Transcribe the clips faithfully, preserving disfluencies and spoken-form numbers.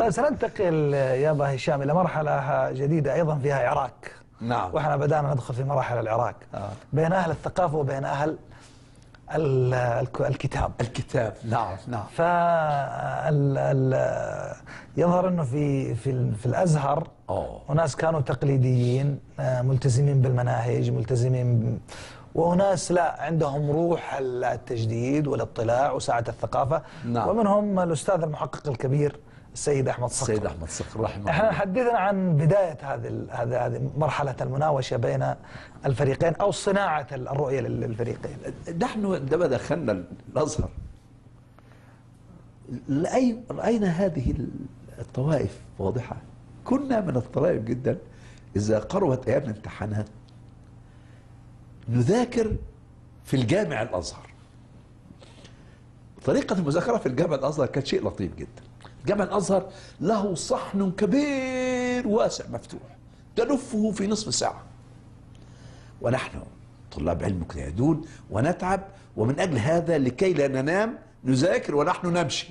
طيب سننتقل يا ابا هشام الى مرحله جديده ايضا فيها عراك. نعم. واحنا بدانا ندخل في مراحل العراك آه. بين اهل الثقافه وبين اهل الكتاب. الكتاب نعم نعم. ف يظهر انه في في في الازهر أوه. وناس كانوا تقليديين ملتزمين بالمناهج ملتزمين، وناس لا عندهم روح التجديد والاطلاع وسعة الثقافة. نعم. ومنهم الأستاذ المحقق الكبير السيد أحمد صقر. السيد أحمد صقر رحمه الله. احنا حدثنا عن بداية هذه هذه هذه مرحلة المناوشة بين الفريقين أو صناعة الرؤية للفريقين. نحن عندما دخلنا الأزهر رأينا هذه الطوائف واضحة. كنا من الطرائف جدا إذا قربت أيام الامتحانات نذاكر في الجامع الأزهر. طريقة المذاكرة في الجامع الأزهر كانت شيء لطيف جدا. جامع الأزهر له صحن كبير واسع مفتوح تلفه في نصف ساعة، ونحن طلاب علم مجتهدون ونتعب، ومن أجل هذا لكي لا ننام نذاكر ونحن نمشي.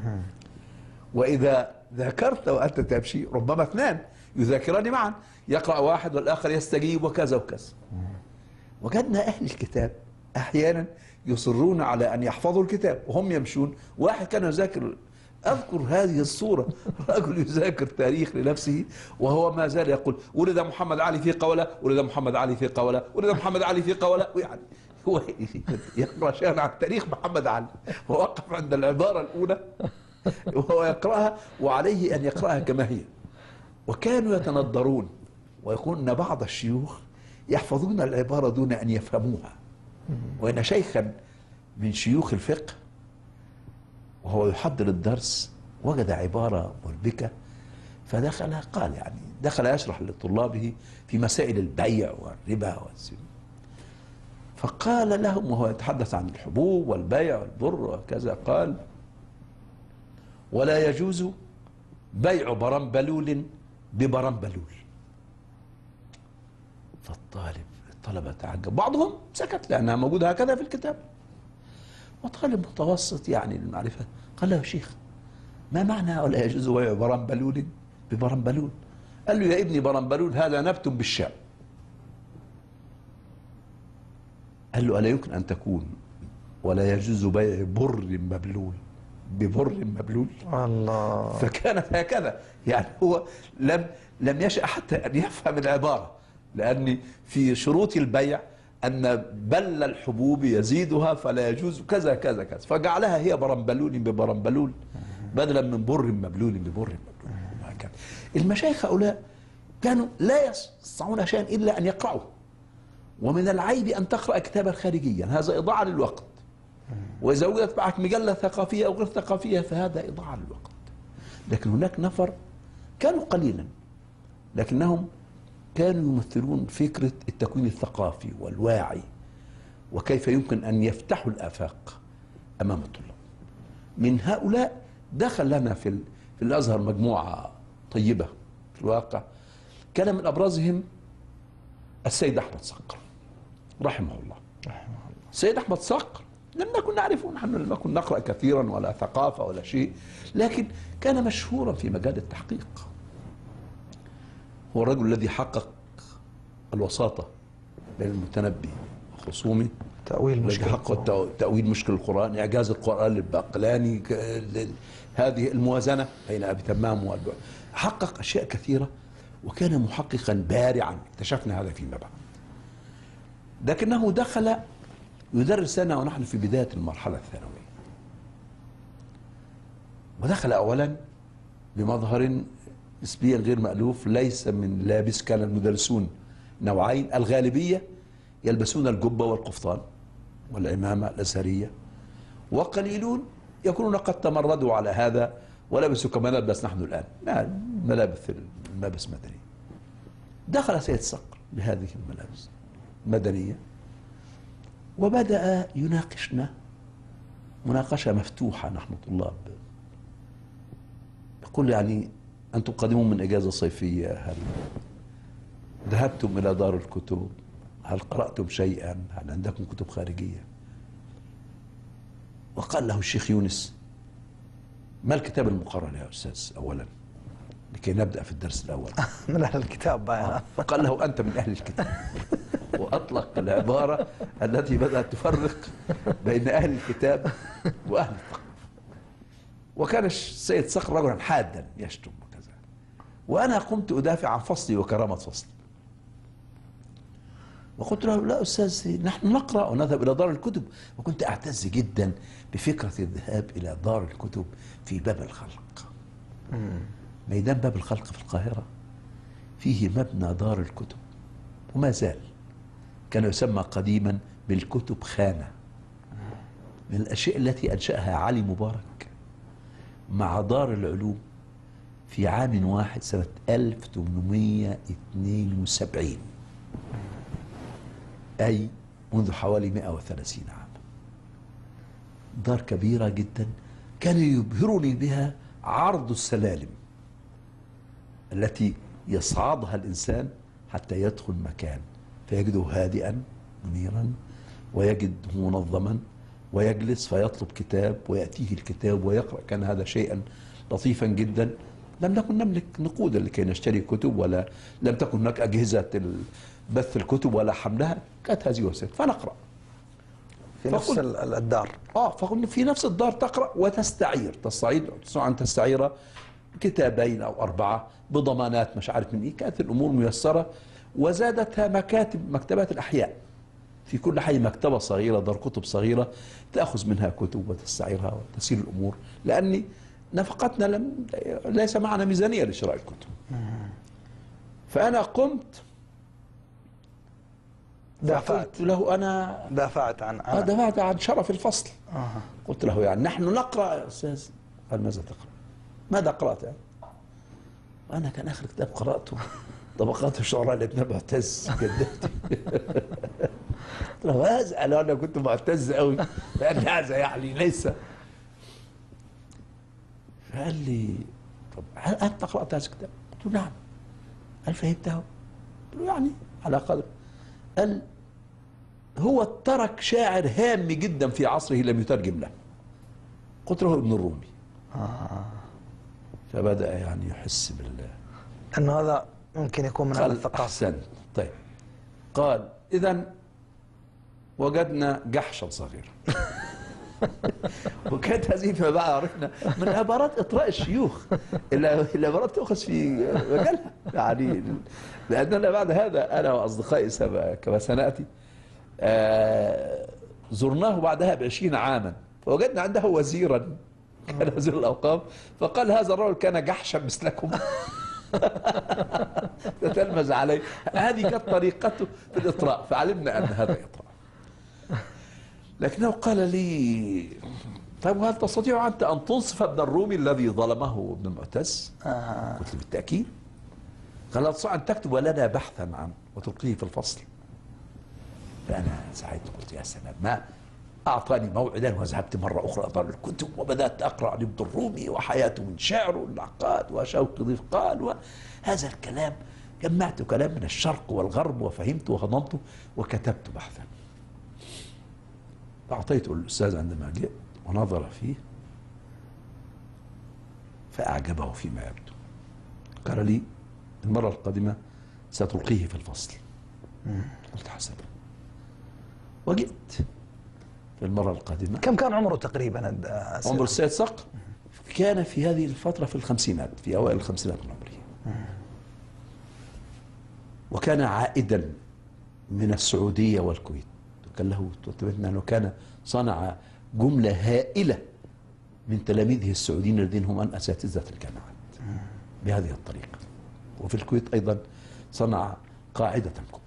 وإذا ذاكرت وأنت تمشي ربما اثنان يذاكران معا، يقرأ واحد والآخر يستجيب وكذا وكذا. وجدنا أهل الكتاب أحيانا يصرون على أن يحفظوا الكتاب وهم يمشون. واحد كان يذاكر، أذكر هذه الصورة، رجل يذاكر تاريخ لنفسه وهو ما زال يقول ولد محمد علي في قولة، ولد محمد علي في قولة، ولد محمد علي في قولة. يعني هو يقرأ شيئا عن تاريخ محمد علي ووقف عند العبارة الأولى وهو يقرأها، وعليه أن يقرأها كما هي. وكانوا يتندرون ويقول أن بعض الشيوخ يحفظون العبارة دون أن يفهموها. وإن شيخا من شيوخ الفقه وهو يحضر الدرس وجد عبارة مربكة فدخل قال يعني دخل يشرح لطلابه في مسائل البيع والربا والزنا، فقال لهم وهو يتحدث عن الحبوب والبيع والبر وكذا، قال ولا يجوز بيع برمبلول ببرمبلول. فالطالب الطلبة تعجب، بعضهم سكت لأنها موجودة هكذا في الكتاب، وطالب متوسط يعني للمعرفة قال له يا شيخ ما معنى ولا يجوز بيع برمبلول ببرمبلول؟ قال له يا ابني برمبلول هذا نبت بالشام. قال له ألا يمكن أن تكون ولا يجوز بيع بر مبلول ببر مبلول؟ الله. فكانت هكذا، يعني هو لم لم يشأ حتى أن يفهم العبارة، لأن في شروط البيع أن بل الحبوب يزيدها فلا يجوز كذا كذا كذا، فجعلها هي برمبلول ببرمبلول بدلا من بر مبلول ببر مبلول. وهكذا المشايخ هؤلاء كانوا لا يستطيعون شيئا إلا أن يقرأوا، ومن العيب أن تقرأ كتابا خارجيا، هذا إضاعة للوقت. وإذا وجدت معك مجلة ثقافية أو غير ثقافية فهذا إضاعة للوقت. لكن هناك نفر كانوا قليلا لكنهم كانوا يمثلون فكرة التكوين الثقافي والواعي، وكيف يمكن أن يفتحوا الآفاق أمام الطلاب. من هؤلاء دخل لنا في, في الأزهر مجموعة طيبة في الواقع، كان من أبرزهم السيد أحمد صقر رحمه الله. السيد أحمد صقر لم نكن نعرفه، نحن لم نكن نقرأ كثيرا ولا ثقافة ولا شيء، لكن كان مشهورا في مجال التحقيق. هو الرجل الذي حقق الوساطة بين المتنبي وخصومه، تأويل مشكل حقق تأويل مشكل القرآن، إعجاز القرآن للباقلاني، هذه الموازنة بين أبي تمام والبعد. حقق أشياء كثيرة وكان محققا بارعا، اكتشفنا هذا فيما بعد. لكنه دخل يدرس لنا ونحن في بداية المرحلة الثانوية، ودخل أولا بمظهر نسبيا غير مألوف، ليس من لابس. كان المدرسون نوعين، الغالبية يلبسون الجبة والقفطان والعمامة الأزهرية، وقليلون يكونون قد تمردوا على هذا ولبسوا كما نلبس نحن الآن، ملابس الملابس مدنية. دخل سيد صقر بهذه الملابس المدنية وبدأ يناقشنا مناقشة مفتوحة، نحن طلاب. يقول يعني أنتم قادمون من إجازة صيفية، هل ذهبتم إلى دار الكتب؟ هل قرأتم شيئا؟ هل عندكم كتب خارجية؟ وقال له الشيخ يونس ما الكتاب المقرر يا أستاذ أولا؟ لكي نبدأ في الدرس الأول. من أهل الكتاب بقى. فقال له أنت من أهل الكتاب. وأطلق العبارة التي بدأت تفرق بين أهل الكتاب وأهل الثقافة. وكان السيد صقر رجلا حادا يشتم وكذا، وأنا قمت أدافع عن فصلي وكرامة فصلي، وقلت له لا أستاذ، نحن نقرأ ونذهب إلى دار الكتب. وكنت أعتز جدا بفكرة الذهاب إلى دار الكتب في باب الخلق. ميدان باب الخلق في القاهرة فيه مبنى دار الكتب، وما زال كان يسمى قديما بالكتب خانة، من الأشياء التي أنشأها علي مبارك مع دار العلوم في عام واحد سنة ألف وثمانمائة واثنين وسبعين، أي منذ حوالي مئة وثلاثين عام. دار كبيرة جدا كان يبهرني بها عرض السلالم التي يصعدها الإنسان حتى يدخل مكان فيجده هادئا منيرا، ويجده منظما، ويجلس فيطلب كتاب ويأتيه الكتاب ويقرأ. كان هذا شيئا لطيفا جدا. لم نكن نملك نقودا لكي نشتري كتب، ولا لم تكن هناك أجهزة بث الكتب ولا حملها، كانت هذه وسيلة فنقرأ في نفس الدار. اه فقلنا في نفس الدار تقرأ وتستعير، تستعير تستطيع أن تستعير كتابين أو أربعة بضمانات مش عارف من إيه. كانت الأمور ميسرة، وزادتها مكاتب مكتبات الأحياء في كل حي، مكتبة صغيرة، دار كتب صغيرة تأخذ منها كتب وتستعيرها وتسير الأمور، لأني نفقتنا لم ليس معنا ميزانية لشراء الكتب. فأنا قمت دافعت قلت له أنا دافعت عن أنا دافعت عن شرف الفصل. آه. قلت له يعني نحن نقرأ يا أستاذ. قال ماذا تقرأ؟ ماذا قرأت يعني؟ أنا كان آخر كتاب قرأته طبقات الشعراء لابن معتز جدتي. قلت له هذا، قال أنا كنت معتز قوي لأن هذا يعني ليس. فقال لي طب هل أنت قرأت هذا الكتاب؟ قلت له نعم. هل فهمته؟ قلت له يعني على قدر. قال هو ترك شاعر هام جدا في عصره لم يترجم له. قلت له ابن الرومي. آه. فبدأ يعني يحس بالله أنه هذا ممكن يكون من الثقافة. أحسن. طيب قال إذا وجدنا جحشا صغيرا. وكانت هذه فيما بعد عرفنا من عبارات إطراء الشيوخ، العبارات تؤخذ في مجالها يعني. لأننا بعد هذا أنا وأصدقائي كما سنأتي آه زرناه بعدها بعشرين عاما، فوجدنا عنده وزيرا كان وزير الأوقاف، فقال هذا الرجل كان جحشا مثلكم. تتلمذ عليه. هذه كانت طريقته في الإطراء، فعلمنا أن هذا إطراء. لكنه قال لي طيب وهل تستطيع أنت أن تنصف ابن الرومي الذي ظلمه ابن المعتز؟ آه. قلت له بالتأكيد. قال لا تستطيع أن تكتب لنا بحثا عنه وتلقيه في الفصل. فأنا سعيت قلت يا سلام، ما أعطاني موعدا وذهبت مرة أخرى دار الكتب وبدأت أقرأ عن ابن الرومي وحياته من شعره والعقاد وشوقي ضيف قال وهذا الكلام. جمعت كلام من الشرق والغرب وفهمته وهضمته وكتبت بحثا. فأعطيته للأستاذ عندما جاء ونظر فيه فأعجبه فيما يبدو. قال لي المرة القادمة ستلقيه في الفصل. قلت حسنا. وجئت في المرة القادمة. كم كان عمره تقريبا؟ عمر السيد صقر كان في هذه الفترة في الخمسينات، في أوائل الخمسينات من عمره. وكان عائدا من السعودية والكويت، وكان له تثبتنا أنه كان صنع جملة هائلة من تلاميذه السعوديين الذين هم من أساتذة الجامعات بهذه الطريقة. وفي الكويت أيضا صنع قاعدة كبرى.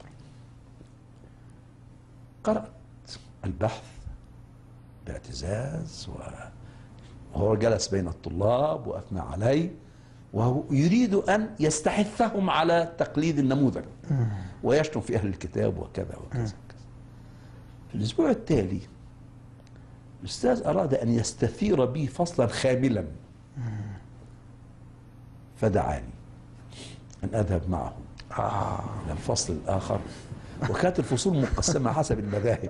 قرأت البحث باعتزاز وهو جلس بين الطلاب وأثنى عليه، وهو يريد أن يستحثهم على تقليد النموذج ويشتم في أهل الكتاب وكذا وكذا. في الأسبوع التالي الأستاذ أراد أن يستثير بي فصلا خاملا، فدعاني أن أذهب معه إلى الفصل الآخر. وكانت الفصول مقسمة حسب المذاهب.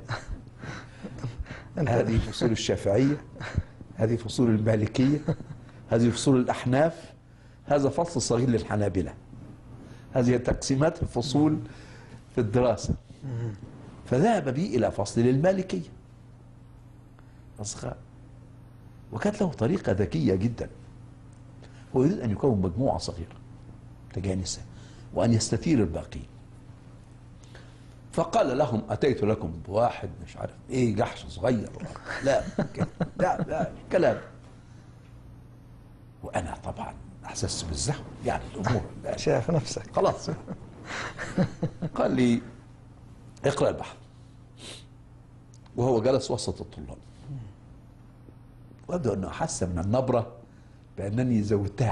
هذه فصول الشافعية، هذه فصول المالكية، هذه فصول الأحناف، هذا فصل صغير للحنابلة، هذه تقسيمات الفصول في الدراسة. فذهب بي إلى فصل للمالكية أصغر، وكانت له طريقة ذكية جدا. هو يريد أن يكون مجموعة صغيرة متجانسة وأن يستثير الباقين، فقال لهم أتيت لكم بواحد مش عارف إيه جحش صغير لا لا لا كلام. وأنا طبعا أحسست بالزهو، يعني الأمور شايف نفسك خلاص. قال لي اقرأ البحث، وهو جلس وسط الطلاب، وأبدو أنه أحس من النبرة بأنني زودتها.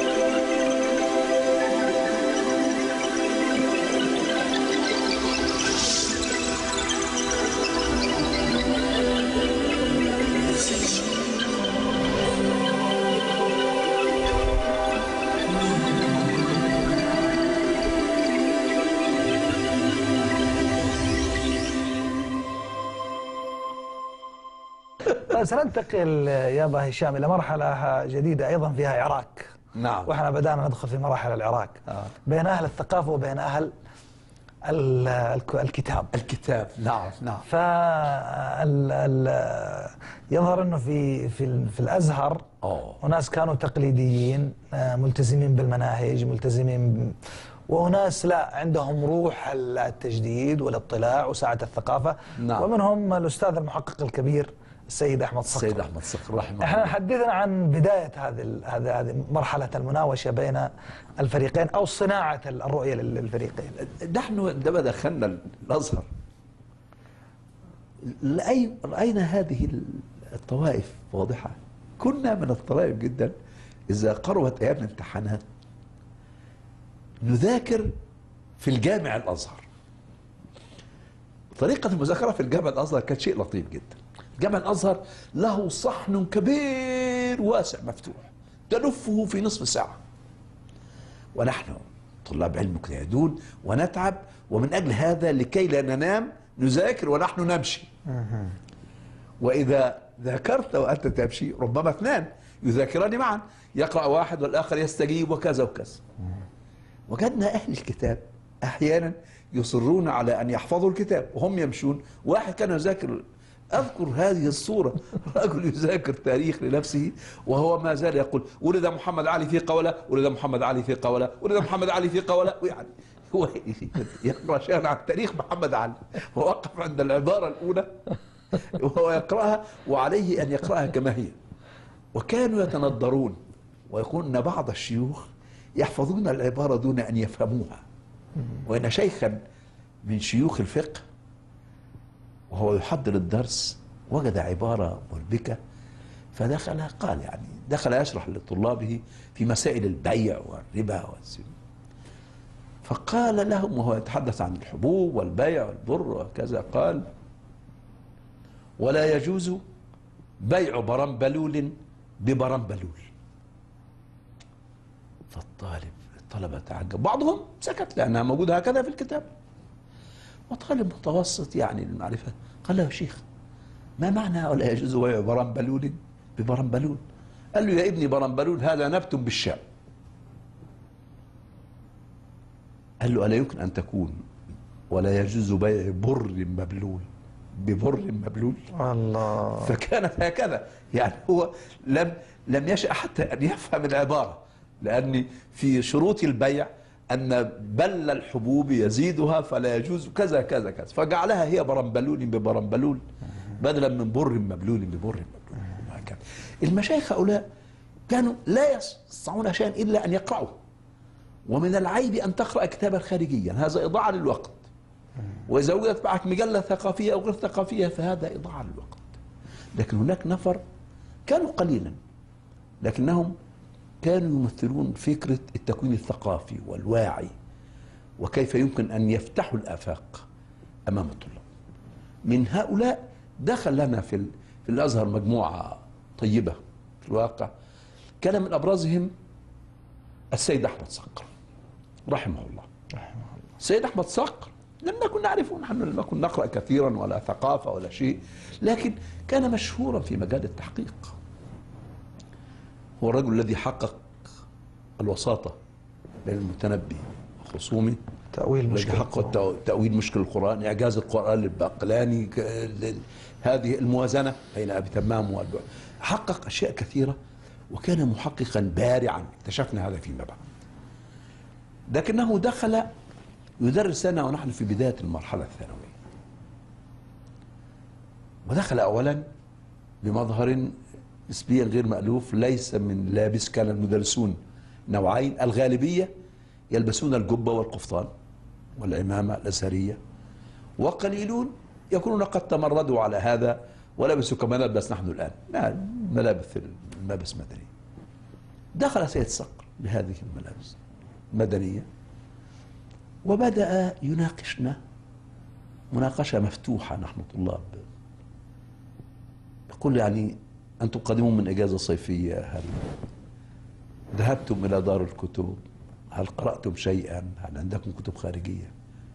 سننتقل يا أبا هشام إلى مرحلة جديدة أيضا فيها عراك. نعم. وإحنا بدأنا ندخل في مراحل العراك آه. بين أهل الثقافة وبين أهل الكتاب. الكتاب نعم نعم. ف يظهر أنه في في في الأزهر أوه. وناس كانوا تقليديين ملتزمين بالمناهج ملتزمين، وناس لا عندهم روح التجديد والاطلاع وسعة الثقافة. نعم. ومنهم الأستاذ المحقق الكبير السيد أحمد صقر. السيد أحمد صقر رحمه الله. احنا حدثنا عن بداية هذه هذه هذه مرحلة المناوشة بين الفريقين أو صناعة الرؤية للفريقين. نحن عندما دخلنا الأزهر رأينا هذه الطوائف واضحة. كنا من الطرائف جدا إذا قربت أيام الامتحانات نذاكر في الجامع الأزهر. طريقة المذاكرة في الجامع الأزهر كانت شيء لطيف جدا. جامع الأزهر له صحن كبير واسع مفتوح تلفه في نصف ساعة، ونحن طلاب علم مجتهدون ونتعب، ومن أجل هذا لكي لا ننام نذاكر ونحن نمشي. وإذا ذاكرت وأنت تمشي ربما اثنان يذاكران معا، يقرأ واحد والآخر يستجيب وكذا وكذا. وجدنا أهل الكتاب أحيانا يصرون على أن يحفظوا الكتاب وهم يمشون. واحد كان يذاكر، أذكر هذه الصورة، رجل يذاكر تاريخ لنفسه وهو ما زال يقول ولد محمد علي في قولة، ولد محمد علي في قولة، ولد محمد علي في قولة. يعني هو يقرأ شيئا عن تاريخ محمد علي ووقف عند العبارة الأولى وهو يقرأها، وعليه أن يقرأها كما هي. وكانوا يتندرون ويقول أن بعض الشيوخ يحفظون العبارة دون أن يفهموها. وإن شيخا من شيوخ الفقه وهو يحضر الدرس وجد عبارة مربكة فدخل قال يعني دخل يشرح لطلابه في مسائل البيع والربا والسلم، فقال لهم وهو يتحدث عن الحبوب والبيع والبر وكذا، قال ولا يجوز بيع برمبلول ببرمبلول. فالطالب الطلبة تعجب، بعضهم سكت لأنها موجودة هكذا في الكتاب، وطالب متوسط يعني للمعرفة قال له يا شيخ ما معنى ولا يجوز بيع برمبلول ببرمبلول؟ قال له يا ابني برمبلول هذا نبت بالشام. قال له ألا يمكن أن تكون ولا يجوز بيع بر مبلول ببر مبلول؟ الله. فكانت هكذا، يعني هو لم لم يشأ حتى أن يفهم العبارة، لأن في شروط البيع أن بل الحبوب يزيدها فلا يجوز كذا كذا كذا، فجعلها هي برمبلول ببرمبلول بدلا من بر مبلول ببر مبلول. وهكذا المشايخ هؤلاء كانوا لا يستطيعون شيئا إلا أن يقرأوا، ومن العيب أن تقرأ كتابا خارجيا، هذا إضاعة للوقت. وإذا وجدت معك مجلة ثقافية أو غير ثقافية فهذا إضاعة للوقت. لكن هناك نفر كانوا قليلا لكنهم كانوا يمثلون فكرة التكوين الثقافي والواعي، وكيف يمكن أن يفتحوا الآفاق أمام الطلاب. من هؤلاء دخل لنا في, في الأزهر مجموعة طيبة في الواقع، كان من أبرزهم السيد أحمد صقر رحمه الله. السيد أحمد صقر لم نكن نعرفه، نحن لم نكن نقرأ كثيرا ولا ثقافة ولا شيء، لكن كان مشهورا في مجال التحقيق. هو الرجل الذي حقق الوساطة بين المتنبي وخصومه، تأويل مشكل حق تأويل مشكل القرآن، إعجاز القرآن للباقلاني، هذه الموازنة بين أبي تمام والبعد. حقق أشياء كثيرة وكان محققا بارعا، اكتشفنا هذا فيما بعد. لكنه دخل يدرس لنا ونحن في بداية المرحلة الثانوية، ودخل أولا بمظهر نسبيا غير مألوف، ليس من لابس. كان المدرسون نوعين، الغالبية يلبسون الجبة والقفطان والعمامة الأزهرية، وقليلون يكونون قد تمردوا على هذا ولبسوا كما نلبس نحن الآن، ملابس الملابس مدنية. دخل سيد صقر بهذه الملابس المدنية وبدأ يناقشنا مناقشة مفتوحة. نحن طلاب، يقول يعني أنتم قادمون من إجازة صيفية، هل ذهبتم إلى دار الكتب؟ هل قرأتم شيئا؟ هل عندكم كتب خارجية؟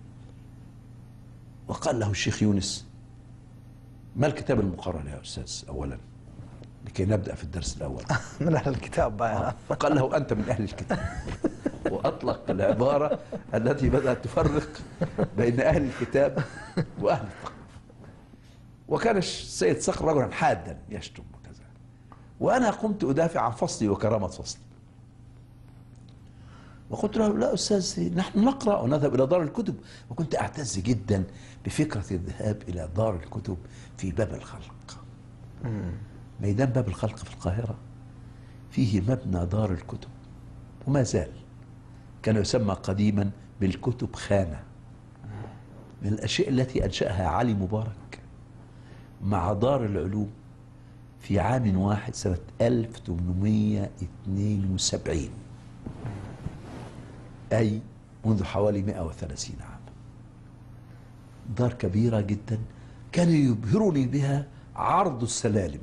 وقال له الشيخ يونس: ما الكتاب المقرر يا أستاذ أولا لكي نبدأ في الدرس الأول؟ من أهل الكتاب بقى. فقال له: أنت من أهل الكتاب. وأطلق العبارة التي بدأت تفرق بين أهل الكتاب وأهل الثقافة. وكان السيد صقر رجلا حادا يشتم وكذا، وأنا قمت أدافع عن فصلي وكرامة فصلي، وقلت له: لا أستاذ، نحن نقرأ ونذهب إلى دار الكتب. وكنت أعتز جدا بفكرة الذهاب إلى دار الكتب في باب الخلق. ميدان باب الخلق في القاهرة فيه مبنى دار الكتب، وما زال كان يسمى قديما بالكتب خانة، من الأشياء التي أنشأها علي مبارك مع دار العلوم في عام واحد سنة ألف وثمانمائة واثنين وسبعين، أي منذ حوالي مئة وثلاثين عام. دار كبيرة جدا كان يبهرني بها عرض السلالم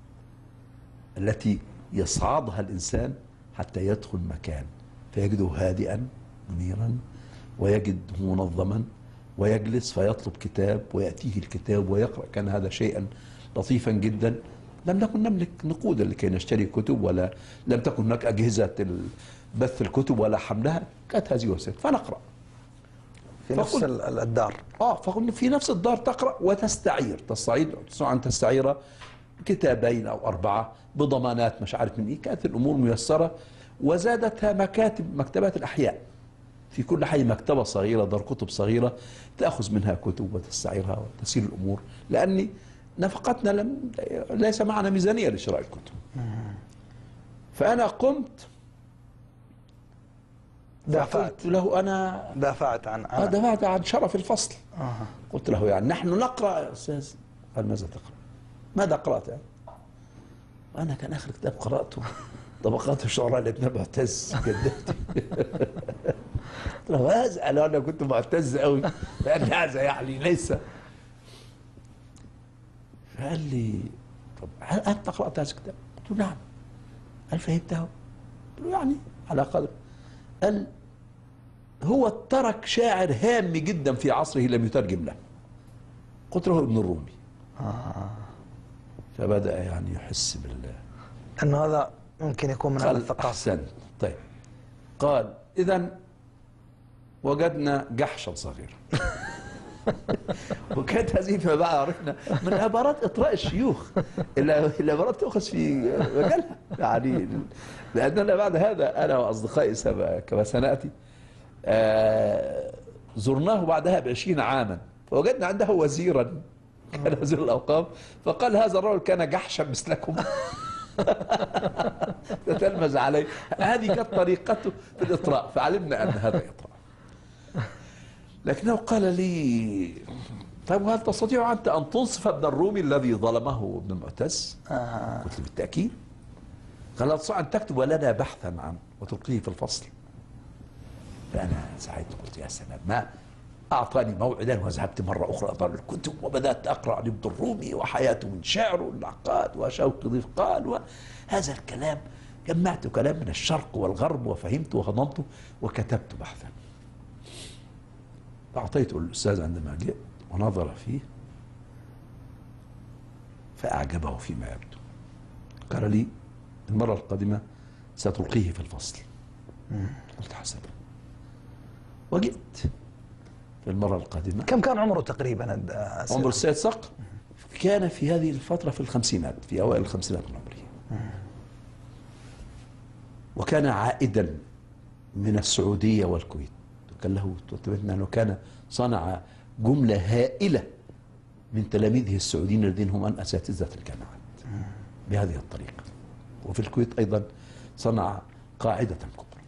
التي يصعدها الإنسان حتى يدخل مكان فيجده هادئا منيرا، ويجده منظما، ويجلس فيطلب كتاب ويأتيه الكتاب ويقرأ. كان هذا شيئا لطيفا جدا. لم نكن نملك نقودا لكي نشتري كتب، ولا لم تكن هناك أجهزة بث الكتب ولا حملها، كانت هذه وسيلة فنقرأ في نفس الدار. اه فقلنا في نفس الدار تقرأ وتستعير، تستعير أن تستعير كتابين أو أربعة بضمانات مش عارف من إيه. كانت الأمور ميسرة، وزادتها مكاتب مكتبات الأحياء في كل حي، مكتبة صغيرة، دار كتب صغيرة تأخذ منها كتب وتستعيرها وتسير الأمور، لأني نفقتنا لم ليس معنا ميزانية لشراء الكتب. فأنا قمت دافعت له، أنا دافعت عن أنا دافعت عن شرف الفصل. آه. قلت له: يعني نحن نقرأ يا أستاذ. قال: ماذا تقرأ؟ ماذا قرأت يعني؟ وأنا كان آخر كتاب قرأته طبقات الشعراء لابن معتز كذبت. قلت له: هذا قال: أنا كنت معتز قوي لأن هذا يعني ليس. فقال لي: طب هل أنت قرأت هذا الكتاب؟ قلت له: نعم. هل فهمته؟ قلت له: يعني على قدر. قال: هو ترك شاعر هام جدا في عصره لم يترجم له. قلت له: ابن الرومي. آه. فبدأ يعني يحس بالله أنه هذا ممكن يكون من الثقافة. أحسن. طيب. قال: إذن وجدنا جحشا صغيرا. وكانت هذه فيما بعد عرفنا من عبارات إطراء الشيوخ، العبارات تؤخذ في مجالها يعني. لأننا بعد هذا أنا وأصدقائي كما سنأتي آه زرناه بعدها بعشرين عاما، فوجدنا عنده وزيرا كان وزير الأوقاف، فقال: هذا الرجل كان جحشا مثلكم. تتلمذ عليه. هذه كانت طريقته في الإطراء، فعلمنا أن هذا إطراء. لكنه قال لي: طيب هل تستطيع أنت أن تنصف ابن الرومي الذي ظلمه ابن المعتز؟ آه. قلت له: بالتأكيد. قال: لا تستطيع أن تكتب لنا بحثا عنه وتلقيه في الفصل. فأنا سعيت، قلت: يا سلام، ما أعطاني موعدا. وذهبت مرة أخرى دار الكتب وبدأت أقرأ عن ابن الرومي وحياته من شعره والعقاد وشوقي ضيف قال وهذا الكلام. جمعت كلام من الشرق والغرب وفهمته وهضمته وكتبت بحثا. أعطيته للأستاذ عندما جاء ونظر فيه فأعجبه فيما يبدو. قال لي: المرة القادمة ستلقيه في الفصل. قلت حسن. وجئت في المرة القادمة. كم كان عمره تقريبا؟ عمر السيد صقر كان في هذه الفترة في الخمسينات، في أوائل الخمسينات من عمره، وكان عائدا من السعودية والكويت، وكان له أنه كان صنع جملة هائلة من تلاميذه السعوديين الذين هم من أساتذة الجامعات بهذه الطريقة. وفي الكويت أيضا صنع قاعدة كبرى.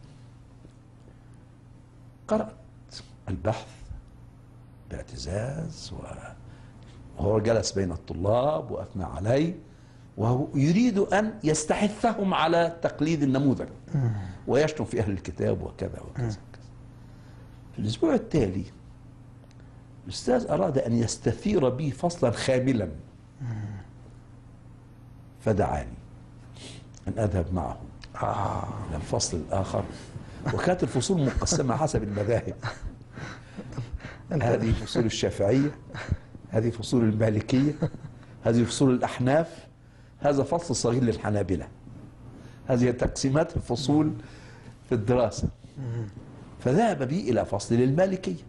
قرأت البحث باعتزاز، وهو جلس بين الطلاب وأثنى عليه، وهو يريد أن يستحثهم على تقليد النموذج ويشتم في أهل الكتاب وكذا وكذا. في الأسبوع التالي الأستاذ أراد أن يستثير بي فصلا خاملا، فدعاني أن أذهب معه إلى الفصل الآخر، وكانت الفصول مقسمة حسب المذاهب. هذه فصول الشافعية، هذه فصول المالكية، هذه فصول الأحناف، هذا فصل صغير للحنابلة. هذه تقسيمات الفصول في الدراسة. فذهب بي إلى فصل للمالكية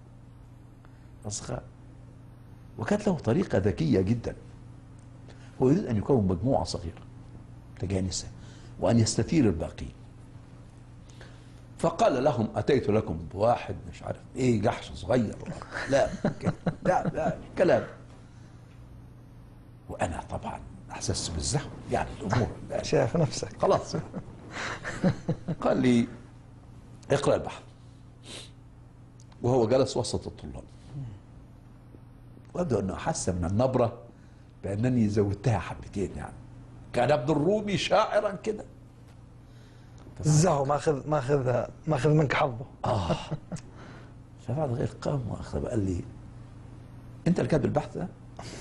أصغر، وكانت له طريقة ذكية جدا. هو يريد أن يكون مجموعة صغيرة متجانسة وأن يستثير الباقين. فقال لهم أتيت لكم بواحد مش عارف إيه جحش صغير، لا لا لا كلام. وأنا طبعا أحسست بالزهو، يعني الأمور شايف نفسك خلاص. قال لي اقرأ البحث، وهو جلس وسط الطلاب، وأبدو أنه أحس من النبرة بأنني زودتها حبتين. يعني كان ابن الرومي شاعرا كده. الزهو ماخذ ماخذ ماخذ منك حظه. اه فبعد غير قام واخذ قال لي انت اللي كاتب البحث ده؟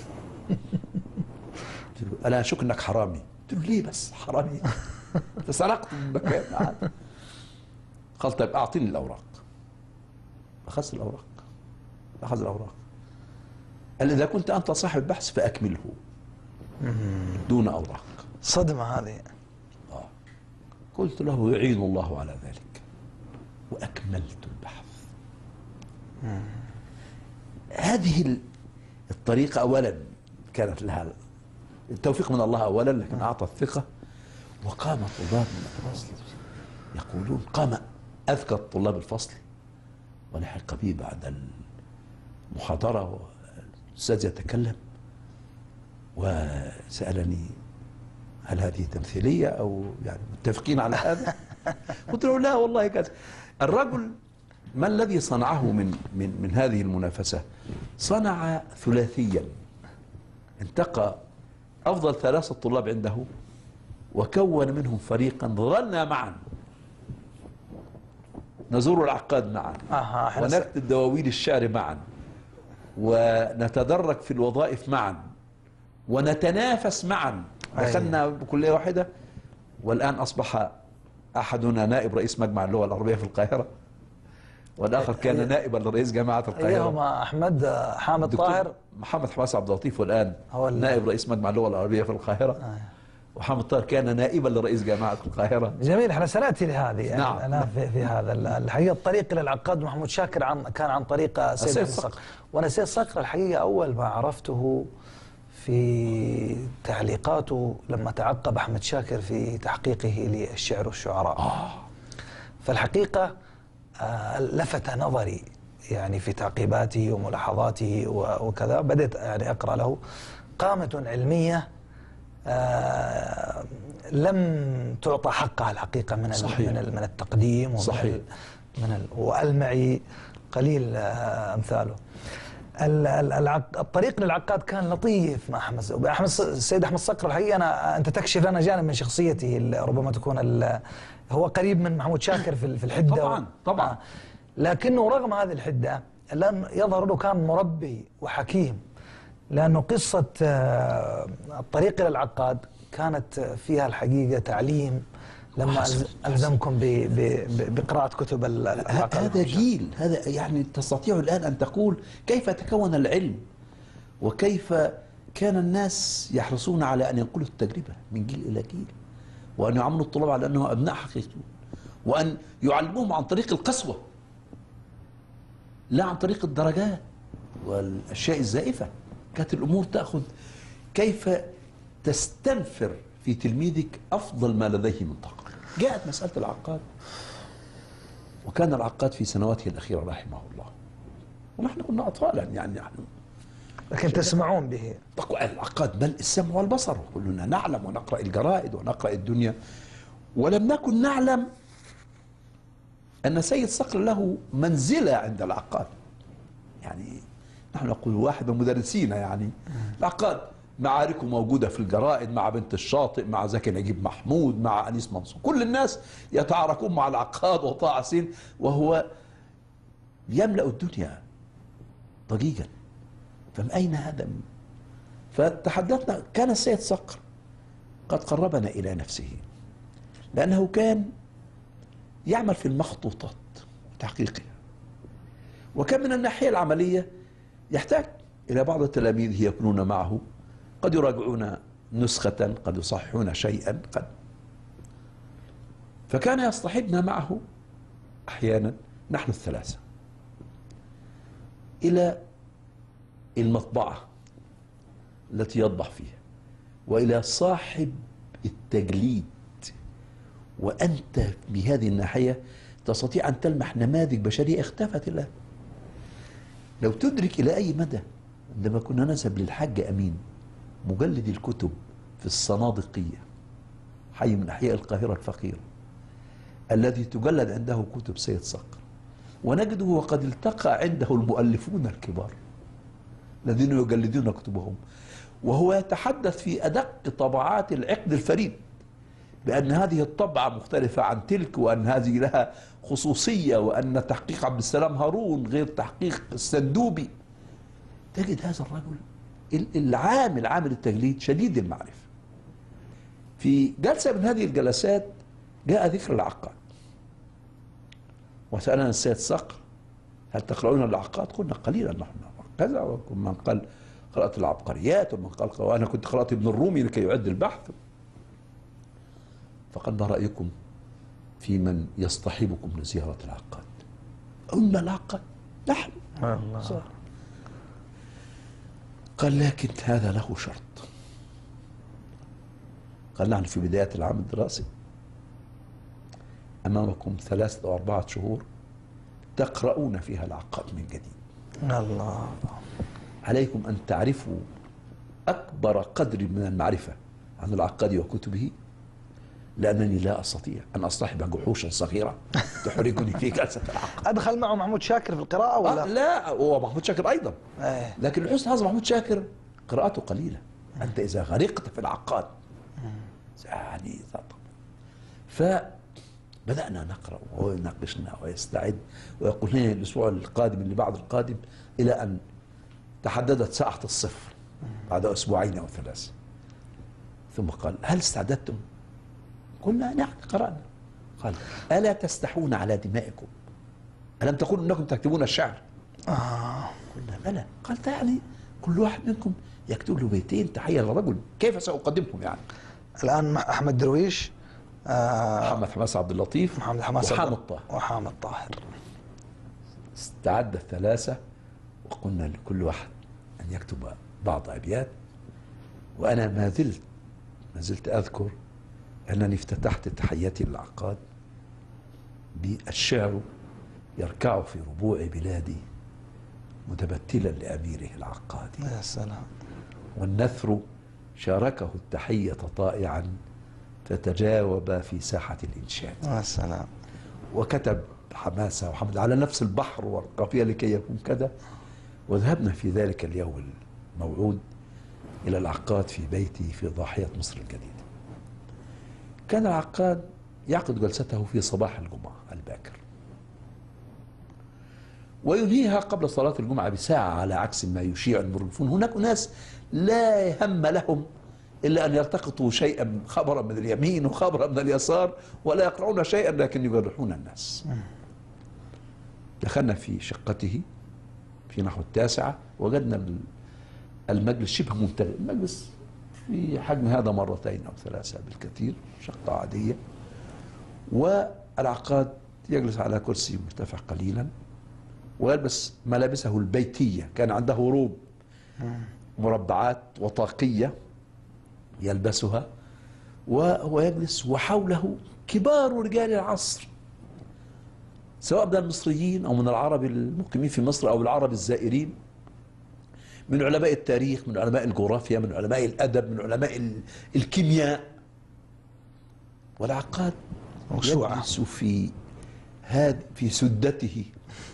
قلت له انا اشك انك حرامي. قلت له ليه بس حرامي؟ فسرقت من مكان. قال طيب اعطيني الاوراق. اخذت الاوراق، اخذ الاوراق، قال اذا كنت انت صاحب البحث فاكمله دون اوراق. صدمه هذه. اه قلت له يعين الله على ذلك، واكملت البحث. مم. هذه الطريقه اولا كانت لها التوفيق من الله اولا، لكن اعطى الثقه. وقام طلاب من الفصل يقولون، قام اذكى طلاب الفصل ولحق بي بعد المحاضره والاستاذ يتكلم وسالني هل هذه تمثيليه او يعني متفقين على هذا؟ قلت له لا والله كذا. الرجل ما الذي صنعه من من من هذه المنافسه؟ صنع ثلاثيا، انتقى افضل ثلاثه طلاب عنده وكون منهم فريقا ظلنا معا نزور العقاد معا آه ونكتب دواوين الشعر معا ونتدرج في الوظائف معا ونتنافس معا. دخلنا بكلية واحدة، والآن أصبح أحدنا نائب رئيس مجمع اللغة العربية في القاهرة، والآخر كان نائبا لرئيس جامعة القاهرة. أيهما أحمد حامد طاهر؟ محمد حماس عبد اللطيف، والآن نائب رئيس مجمع اللغة العربية في القاهرة. آه. وحامد طاهر كان نائبا لرئيس جامعة القاهرة. جميل. احنا سنأتي لهذه. يعني نعم. أنا في, في هذا الحقيقة الطريق إلى العقاد محمود شاكر عن كان عن طريق سيد صقر. وأنا سيد صقر الحقيقة أول ما عرفته في تعليقاته لما تعقب أحمد شاكر في تحقيقه للشعر والشعراء. آه. فالحقيقة آه لفت نظري يعني في تعقيباته وملاحظاته وكذا. بدأت يعني أقرأ له قامة علمية آه لم تعطى حقها الحقيقة من من من التقديم ومن صحيح. من ال والمعي قليل آه أمثاله. الطريق للعقاد كان لطيف مع احمد احمد السيد احمد صقر. الحقيقه انا انت تكشف لنا جانب من شخصيته، ربما تكون هو قريب من محمود شاكر في في الحده. طبعا طبعا. لكنه رغم هذه الحده لم يظهر له كان مربي وحكيم، لانه قصه الطريق الى العقاد كانت فيها الحقيقه تعليم. لما ألزمكم بقراءة كتب العقاد. هذا جيل، هذا يعني تستطيع الآن أن تقول كيف تكون العلم وكيف كان الناس يحرصون على أن ينقلوا التجربة من جيل إلى جيل، وأن يعاملوا الطلاب على أنهم أبناء حقيقيون. وأن يعلموهم عن طريق القسوة لا عن طريق الدرجات والأشياء الزائفة. كانت الأمور تأخذ كيف تستنفر في تلميذك أفضل ما لديه من طاقة. جاءت مسألة العقاد، وكان العقاد في سنواته الأخيرة رحمه الله، ونحن كنا أطفالا يعني نحن، لكن تسمعون به. العقاد بل السمع والبصر، كلنا نعلم ونقرأ الجرائد ونقرأ الدنيا، ولم نكن نعلم أن سيد صقر له منزلة عند العقاد. يعني نحن نقول واحد من مدرسينا، يعني العقاد معاركه موجودة في الجرائد مع بنت الشاطئ، مع زكي نجيب محمود، مع أنيس منصور، كل الناس يتعاركون مع العقاد وطه حسين، وهو يملأ الدنيا ضجيجا. فمن أين هذا؟ فتحدثنا، كان السيد صقر قد قربنا إلى نفسه، لأنه كان يعمل في المخطوطات وتحقيقها، وكان من الناحية العملية يحتاج إلى بعض التلاميذ يكونون معه، قد يراجعون نسخة، قد يصححون شيئا، قد فكان يصطحبنا معه أحيانا نحن الثلاثة إلى المطبعة التي يطبع فيها، وإلى صاحب التجليد. وأنت بهذه الناحية تستطيع أن تلمح نماذج بشرية اختفت الآن. لو تدرك إلى أي مدى عندما كنا نذهب للحاج أمين مجلد الكتب في الصنادقية، حي من أحياء القاهرة الفقيرة، الذي تجلد عنده كتب سيد صقر، ونجده وقد التقى عنده المؤلفون الكبار الذين يجلدون كتبهم، وهو يتحدث في أدق طبعات العقد الفريد بأن هذه الطبعة مختلفة عن تلك، وأن هذه لها خصوصية، وأن تحقيق عبد السلام هارون غير تحقيق السندوبي. تجد هذا الرجل العامل عامل التجليد شديد المعرفة. في جلسة من هذه الجلسات جاء ذكر العقاد، وسألنا السيد صقر هل تقرؤون العقاد؟ قلنا قليلا نحن كذا، ومن قال قرأت العبقريات، ومن قال وأنا كنت قرأت ابن الرومي لكي يعد البحث. فقال ما رأيكم في من يصطحبكم لزيارة العقاد؟ قلنا العقاد نحن. الله. قال لكن هذا له شرط. قال نحن في بداية العام الدراسي أمامكم ثلاثة أو أربعة شهور تقرؤون فيها العقاد من جديد. الله. عليكم أن تعرفوا أكبر قدر من المعرفة عن العقاد وكتبه، لأنني لا أستطيع أن أصطحب جحوشا صغيرة تحرجني في جلسة العقاد. أدخل معه محمود شاكر في القراءة ولا؟ آه لا، هو محمود شاكر أيضا. أيه. لكن لحسن هذا محمود شاكر قراءته قليلة. أنت إذا غرقت في العقاد يعني فبدأنا نقرأ وهو يناقشنا ويستعد ويقول لنا الأسبوع القادم اللي بعد القادم، إلى أن تحددت ساعة الصفر بعد أسبوعين أو ثلاثة. ثم قال هل استعددتم؟ قلنا نعم قرأنا. قال ألا تستحون على دمائكم؟ ألم تقولوا أنكم تكتبون الشعر؟ آه. قلنا بلى. قال يعني كل واحد منكم يكتب له بيتين تحية للرجل، كيف سأقدمكم يعني؟ الآن أحمد درويش، آه محمد حماس عبد اللطيف، محمد حماس وحامد طاهر وحامد طاهر. استعد الثلاثة وقلنا لكل واحد أن يكتب بعض أبيات. وأنا ما زلت ما زلت أذكر أنني افتتحت تحياتي للعقاد بالشعر يركع في ربوع بلادي متبتلا لأميره العقاد. يا سلام. والنثر شاركه التحية طائعا فتجاوب في ساحة الإنشاد. يا سلام. وكتب حماسة وحمد على نفس البحر والقافية لكي يكون كذا. وذهبنا في ذلك اليوم الموعود إلى العقاد في بيتي في ضاحية مصر الجديدة. كان العقاد يعقد جلسته في صباح الجمعة الباكر وينهيها قبل صلاة الجمعة بساعة، على عكس ما يشيع المرجفون. هناك ناس لا هم لهم إلا أن يلتقطوا شيئا، خبرا من اليمين وخبرا من اليسار، ولا يقرؤون شيئا لكن يجرحون الناس. دخلنا في شقته في نحو التاسعة، وجدنا المجلس شبه ممتلئ، المجلس في حجم هذا مرتين أو ثلاثة بالكثير، شقة عادية. و والعقاد يجلس على كرسي مرتفع قليلا ويلبس ملابسه البيتية، كان عنده روب مربعات وطاقية يلبسها وهو يجلس وحوله كبار رجال العصر، سواء من المصريين أو من العرب المقيمين في مصر أو العرب الزائرين، من علماء التاريخ، من علماء الجغرافيا، من علماء الأدب، من علماء الكيمياء. والعقاد يجلس في هذا في سدته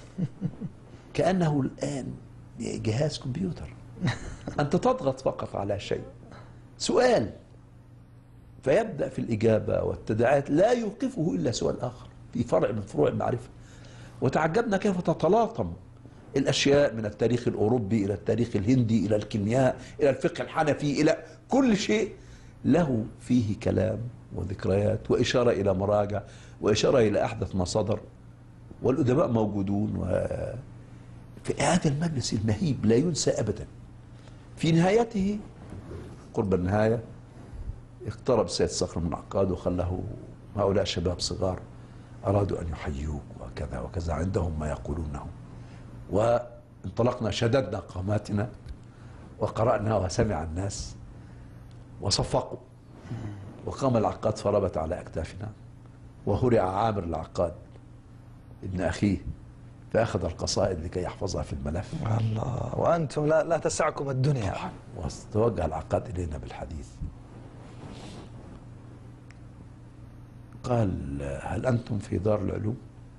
كأنه الآن جهاز كمبيوتر، أنت تضغط فقط على شيء سؤال فيبدأ في الإجابة والتداعيات، لا يوقفه إلا سؤال آخر في فرع من فروع المعرفة. وتعجبنا كيف تتلاطم الأشياء من التاريخ الأوروبي إلى التاريخ الهندي إلى الكيمياء إلى الفقه الحنفي إلى كل شيء له فيه كلام وذكريات وإشارة إلى مراجع وإشارة إلى أحدث ما صدر، والأدباء موجودون. وفي هذا المجلس المهيب لا ينسى أبدا. في نهايته قرب النهاية اقترب السيد صقر من عقاد وخله هؤلاء شباب صغار أرادوا أن يحيوك وكذا وكذا، عندهم ما يقولونه. وانطلقنا شددنا قاماتنا وقرأنا وسمع الناس وصفقوا، وقام العقاد فربت على أكتافنا، وهرع عامر العقاد ابن أخيه فأخذ القصائد لكي يحفظها في الملف. الله، وأنتم لا, لا تسعكم الدنيا. طبعا. وتوجه العقاد إلينا بالحديث، قال: هل أنتم في دار العلوم؟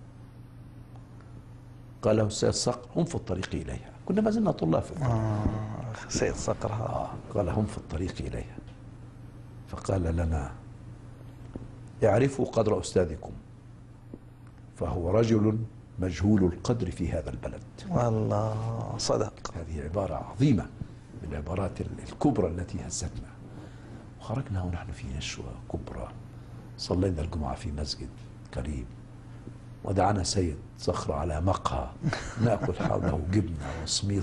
قال له السيد صقر: هم في الطريق إليها. كنا ما زلنا طلاب في الطريق. آه سيد صقر. آه قال: هم في الطريق إليها. فقال لنا: اعرفوا قدر أستاذكم، فهو رجل مجهول القدر في هذا البلد. والله صدق. هذه عبارة عظيمة من العبارات الكبرى التي هزتنا. وخرجنا ونحن في نشوة كبرى، صلينا الجمعة في مسجد قريب، ودعانا سيد صخر على مقهى نأكل حوله جبنة وسميط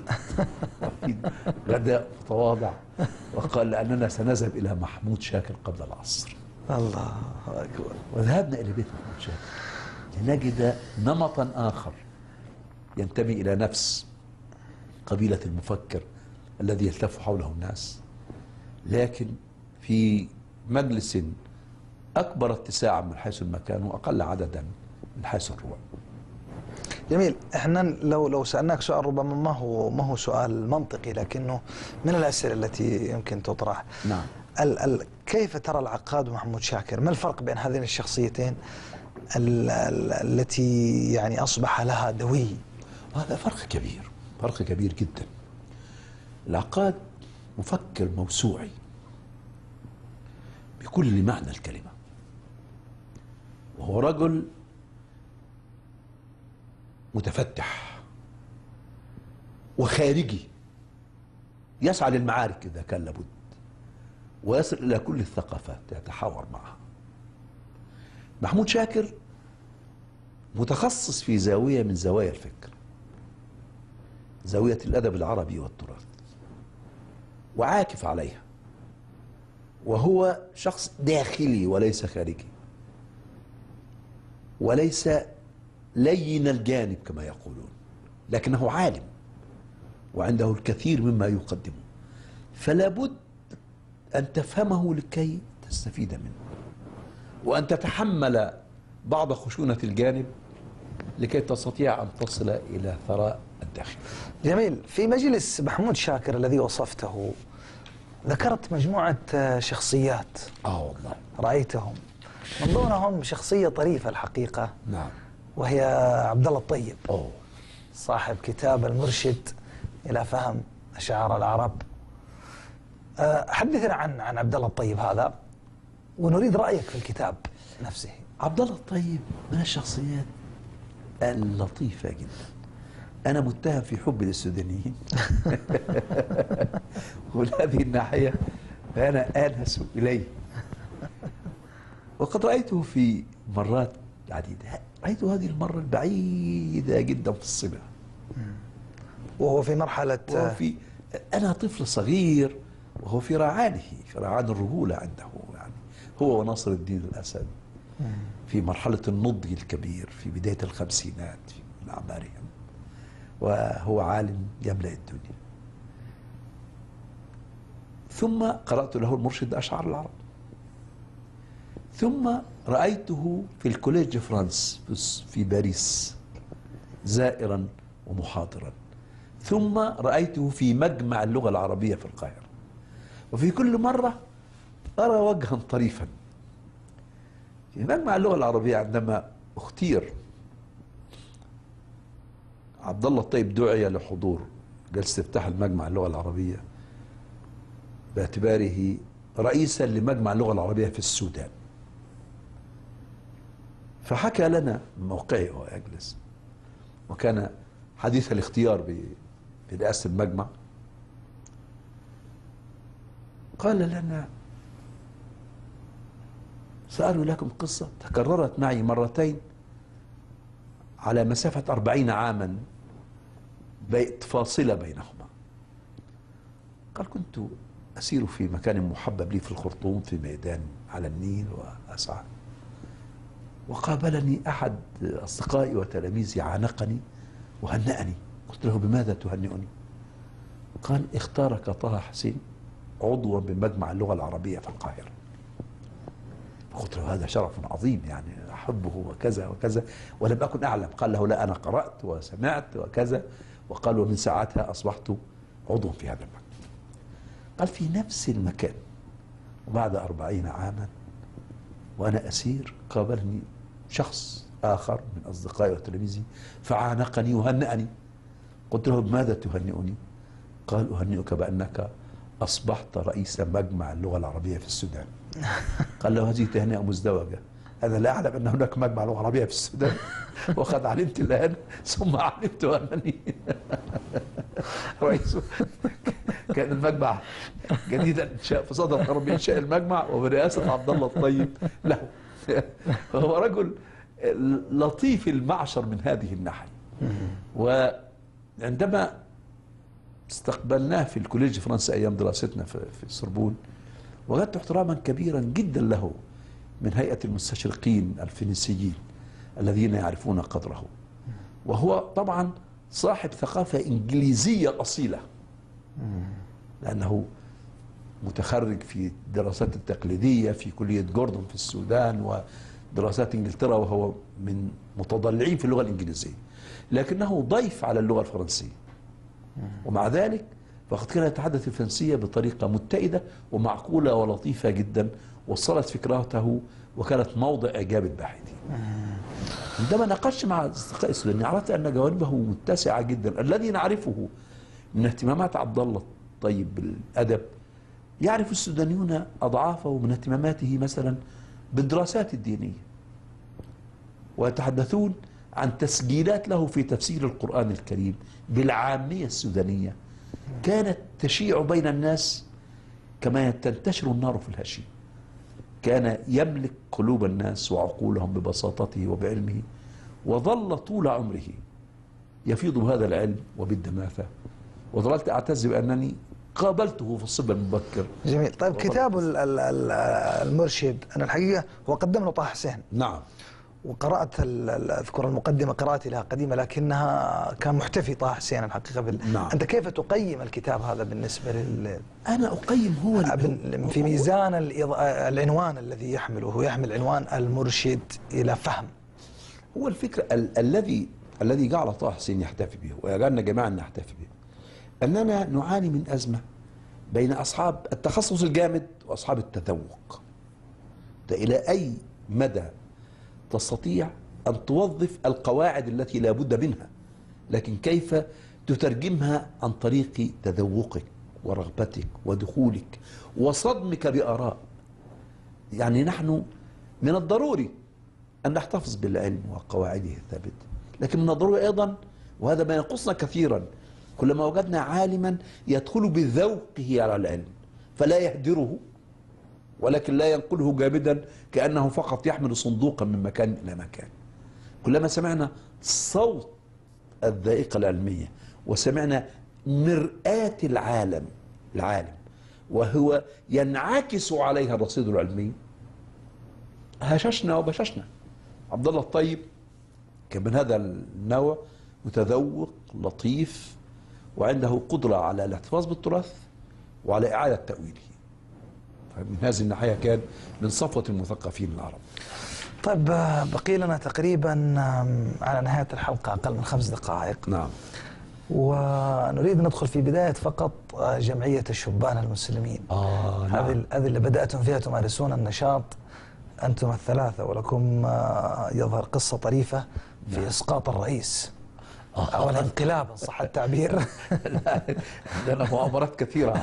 غداء متواضع، وقال: لأننا سنذهب إلى محمود شاكر قبل العصر. الله أكبر. وذهبنا إلى بيت محمود شاكر لنجد نمطا آخر ينتمي إلى نفس قبيلة المفكر الذي يلتف حوله الناس، لكن في مجلس أكبر اتساعا من حيث المكان وأقل عددا من حيث الروح. جميل. احنا لو لو سألناك سؤال ربما ما هو ما هو سؤال منطقي، لكنه من الأسئلة التي يمكن تطرح. نعم. ال ال كيف ترى العقاد ومحمود شاكر؟ ما الفرق بين هذين الشخصيتين ال ال التي يعني أصبح لها دوي؟ هذا فرق كبير، فرق كبير جدا. العقاد مفكر موسوعي بكل معنى الكلمة، وهو رجل متفتح وخارجي يسعى للمعارك إذا كان لابد، ويصل إلى كل الثقافات يتحاور معها. محمود شاكر متخصص في زاوية من زوايا الفكر، زاوية الأدب العربي والتراث، وعاكف عليها، وهو شخص داخلي وليس خارجي، وليس لين الجانب كما يقولون، لكنه عالم وعنده الكثير مما يقدمه، فلا بد أن تفهمه لكي تستفيد منه، وأن تتحمل بعض خشونة الجانب لكي تستطيع أن تصل إلى ثراء الداخل. جميل. في مجلس محمود شاكر الذي وصفته ذكرت مجموعة شخصيات. آه والله. رأيتهم من ضمنهم شخصية طريفة الحقيقة. نعم. وهي عبد الله الطيب. أوه. صاحب كتاب المرشد إلى فهم أشعار العرب. حدثنا عن عن عبد الله الطيب هذا، ونريد رأيك في الكتاب نفسه. عبد الله الطيب من الشخصيات اللطيفة جدا. أنا متهم في حب السودانيين وهذه الناحية فأنا آنس إليه، وقد رأيته في مرات عديدة. رأيت هذه المرة البعيدة جدا في الصبا، وهو في مرحلة وهو في أنا طفل صغير وهو في رعانه، في رعان الرجولة عنده، يعني هو وناصر الدين الأسد في مرحلة النضج الكبير في بداية الخمسينات من أعمارهم، وهو عالم يملأ الدنيا. ثم قرأت له المرشد أشعار العرب، ثم رأيته في الكوليج فرانس في باريس زائرا ومحاضرا، ثم رأيته في مجمع اللغة العربية في القاهرة. وفي كل مرة أرى وجها طريفا. في مجمع اللغة العربية عندما اختير عبد الله الطيب دعي لحضور جلسة افتتاح المجمع اللغة العربية باعتباره رئيسا لمجمع اللغة العربية في السودان، فحكى لنا من موقعه وهو يجلس، وكان حديث الاختيار برئاسة المجمع، قال لنا: سألوا لكم قصة تكررت معي مرتين على مسافة أربعين عاما فاصلة بينهما. قال: كنت أسير في مكان محبب لي في الخرطوم في ميدان على النيل وأسعى، وقابلني أحد أصدقائي وتلاميذي عانقني وهنأني. قلت له: بماذا تهنئني؟ قال: اختارك طه حسين عضوا بمجمع اللغة العربية في القاهرة. فقلت له: هذا شرف عظيم، يعني أحبه وكذا وكذا، ولم أكن أعلم. قال له: لا، أنا قرأت وسمعت وكذا. وقال: ومن ساعتها أصبحت عضوا في هذا المجمع. قال: في نفس المكان وبعد أربعين عاما وأنا أسير قابلني شخص آخر من أصدقائي وتلاميذي فعانقني وهنأني. قلت له: بماذا تهنئني؟ قال: أهنئك بأنك أصبحت رئيس مجمع اللغة العربية في السودان. قال له: هذه تهنئة مزدوجة، أنا لا أعلم أن هناك مجمع لغة عربية في السودان، وقد علمت الآن ثم علمت أنني رئيس. كان المجمع جديدا في صدر القرار بإنشاء المجمع وبرئاسة عبد الله الطيب له. هو رجل لطيف المعشر من هذه الناحية. وعندما استقبلناه في الكوليج فرنسا أيام دراستنا في السوربون، وجدت احتراما كبيرا جدا له من هيئة المستشرقين الفرنسيين الذين يعرفون قدره. وهو طبعا صاحب ثقافة إنجليزية أصيلة، لأنه متخرج في الدراسات التقليدية في كلية جوردون في السودان ودراسات إنجلترا، وهو من متضلعين في اللغة الإنجليزية، لكنه ضيف على اللغة الفرنسية. ومع ذلك فقد كان يتحدث الفرنسية بطريقة متئدة ومعقولة ولطيفة جدا، وصلت فكرته وكانت موضع إعجاب الباحثين. عندما ناقشت مع أصدقائي السودانيين عرفت أن جوانبه متسعة جدا. الذي نعرفه من اهتمامات عبد الله الطيب بالأدب يعرف السودانيون أضعافه من اهتماماته مثلا بالدراسات الدينية، ويتحدثون عن تسجيلات له في تفسير القرآن الكريم بالعامية السودانية كانت تشيع بين الناس كما تنتشر النار في الهشيم. كان يملك قلوب الناس وعقولهم ببساطته وبعلمه، وظل طول عمره يفيض بهذا العلم وبالدماثة، وظللت أعتز بأنني قابلته في الصبا المبكر. جميل. طيب كتاب المرشد أنا الحقيقة هو قدم له طه حسين. نعم. وقرأت أذكر المقدمة قراءتي لها قديمة، لكنها كان محتفي طه حسين الحقيقة بال... نعم. أنت كيف تقيم الكتاب هذا بالنسبة لل... أنا أقيم هو في ميزان العنوان الذي يحمله، هو يحمل عنوان المرشد إلى فهم. هو الفكرة ال الذي الذي جعل طه حسين يحتفي به وجعلنا جميعا نحتفي به أننا نعاني من أزمة بين أصحاب التخصص الجامد وأصحاب التذوق. ده إلى أي مدى تستطيع أن توظف القواعد التي لا بد منها، لكن كيف تترجمها عن طريق تذوقك ورغبتك ودخولك وصدمك بآراء. يعني نحن من الضروري أن نحتفظ بالعلم وقواعده الثابتة، لكن من الضروري أيضا، وهذا ما ينقصنا كثيرا، كلما وجدنا عالما يدخل بذوقه على العلم فلا يهدره ولكن لا ينقله جامدا كأنه فقط يحمل صندوقا من مكان إلى مكان. كلما سمعنا صوت الذائقة العلمية وسمعنا مرآة العالم العالم وهو ينعكس عليها الرصيد العلمي، هششنا وبششنا. عبد الله الطيب كان من هذا النوع، متذوق لطيف وعنده قدرة على الاحتفاظ بالتراث وعلى إعادة تأويله. من هذه الناحية كان من صفوة المثقفين العرب. طيب بقي لنا تقريبا على نهاية الحلقة أقل من خمس دقائق. نعم. ونريد ندخل في بداية فقط جمعية الشبان المسلمين. آه نعم. هذه هذه اللي بدأتم فيها تمارسون النشاط أنتم الثلاثة، ولكم يظهر قصة طريفة في نعم. إسقاط الرئيس أو الانقلاب إن صح التعبير. لنا مؤامرات كثيرة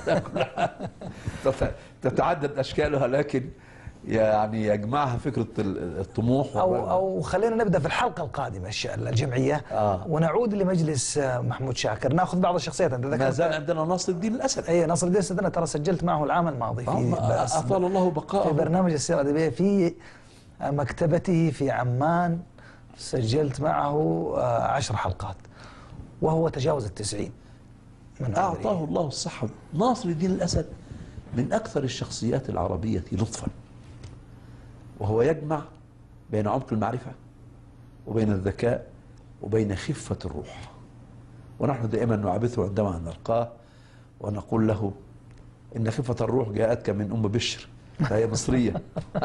تتعدد أشكالها، لكن يعني يجمعها فكرة الطموح. أو أو خلينا نبدأ في الحلقة القادمة الجمعية آه. ونعود لمجلس محمود شاكر، ناخذ بعض الشخصيات. أنت ما زال عندنا ناصر الدين الأسد. أي ناصر الدين الأسد أنا ترى سجلت معه العام الماضي في أطال الله بقاءه في برنامج السيرة الأدبية في مكتبته في عمان. سجلت معه عشر حلقات وهو تجاوز التسعين. من أعطاه الله الصحة. ناصر الدين الأسد من أكثر الشخصيات العربية لطفا، وهو يجمع بين عمق المعرفة وبين الذكاء وبين خفة الروح. ونحن دائما نعابثه عندما نلقاه ونقول له إن خفة الروح جاءتك من أم بشر فهي مصرية.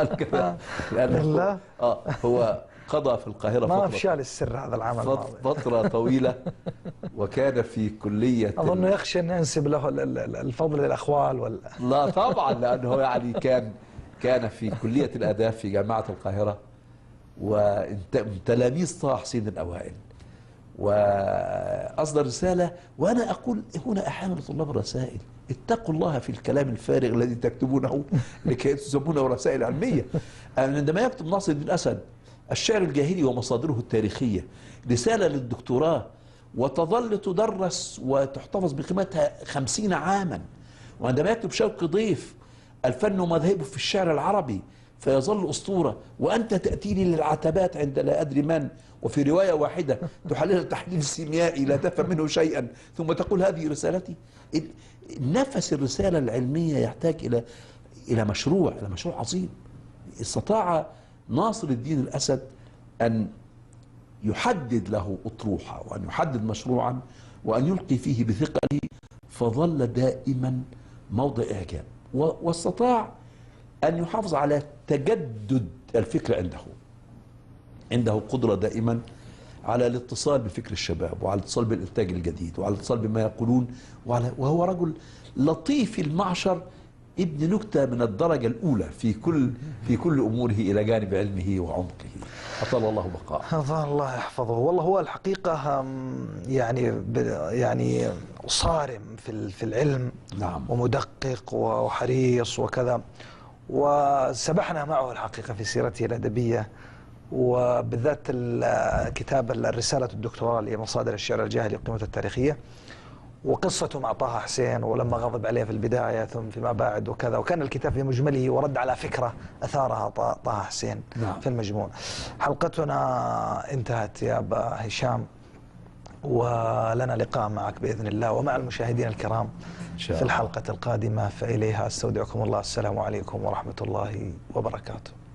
لأنه آه هو قضى في القاهرة ما فترة أفشى السر هذا العام الماضي فترة طويلة، وكان في كلية أظن يخشى أن ينسب له الفضل للأخوال ولا لا طبعا، لأنه يعني كان كان في كلية الآداب في جامعة القاهرة ومن تلاميذ طه حسين الأوائل، وأصدر رسالة. وأنا أقول هنا أحيانا طلاب الرسائل اتقوا الله في الكلام الفارغ الذي تكتبونه لكي تسمونه رسائل علمية. عندما يكتب ناصر الدين الأسد الشعر الجاهلي ومصادره التاريخية رسالة للدكتوراه وتظل تدرس وتحتفظ بقيمتها خمسين عاما، وعندما يكتب شوقي ضيف الفن ومذهبه في الشعر العربي فيظل أسطورة، وأنت تأتيني للعتبات عند لا أدري من، وفي رواية واحدة تحللها تحليل سيميائي لا تفهم منه شيئا ثم تقول هذه رسالتي. نفس الرسالة العلمية يحتاج إلى إلى مشروع إلى مشروع عظيم. استطاع ناصر الدين الأسد أن يحدد له أطروحة وأن يحدد مشروعا وأن يلقي فيه بثقله، فظل دائما موضع إعجاب، واستطاع أن يحافظ على تجدد الفكر عنده. عنده قدرة دائما على الاتصال بفكر الشباب وعلى الاتصال بالإنتاج الجديد وعلى الاتصال بما يقولون، وعلى وهو رجل لطيف المعشر، ابن نكتة من الدرجة الأولى في كل في كل أموره إلى جانب علمه وعمقه. أطال الله بقاءه. أطال الله يحفظه. والله هو الحقيقة يعني يعني صارم في في العلم. نعم. ومدقق وحريص وكذا، وسبحنا معه الحقيقة في سيرته الأدبية، وبالذات كتاب الرسالة الدكتوراه لمصادر الشعر الجاهلي وقيمته التاريخية، وقصته مع طه حسين ولما غضب عليه في البداية ثم فيما بعد وكذا، وكان الكتاب في مجمله ورد على فكرة أثارها طه حسين. نعم. في المجموع. حلقتنا انتهت يا أبا هشام، ولنا لقاء معك بإذن الله ومع المشاهدين الكرام في الحلقة القادمة، فإليها أستودعكم الله. السلام عليكم ورحمة الله وبركاته.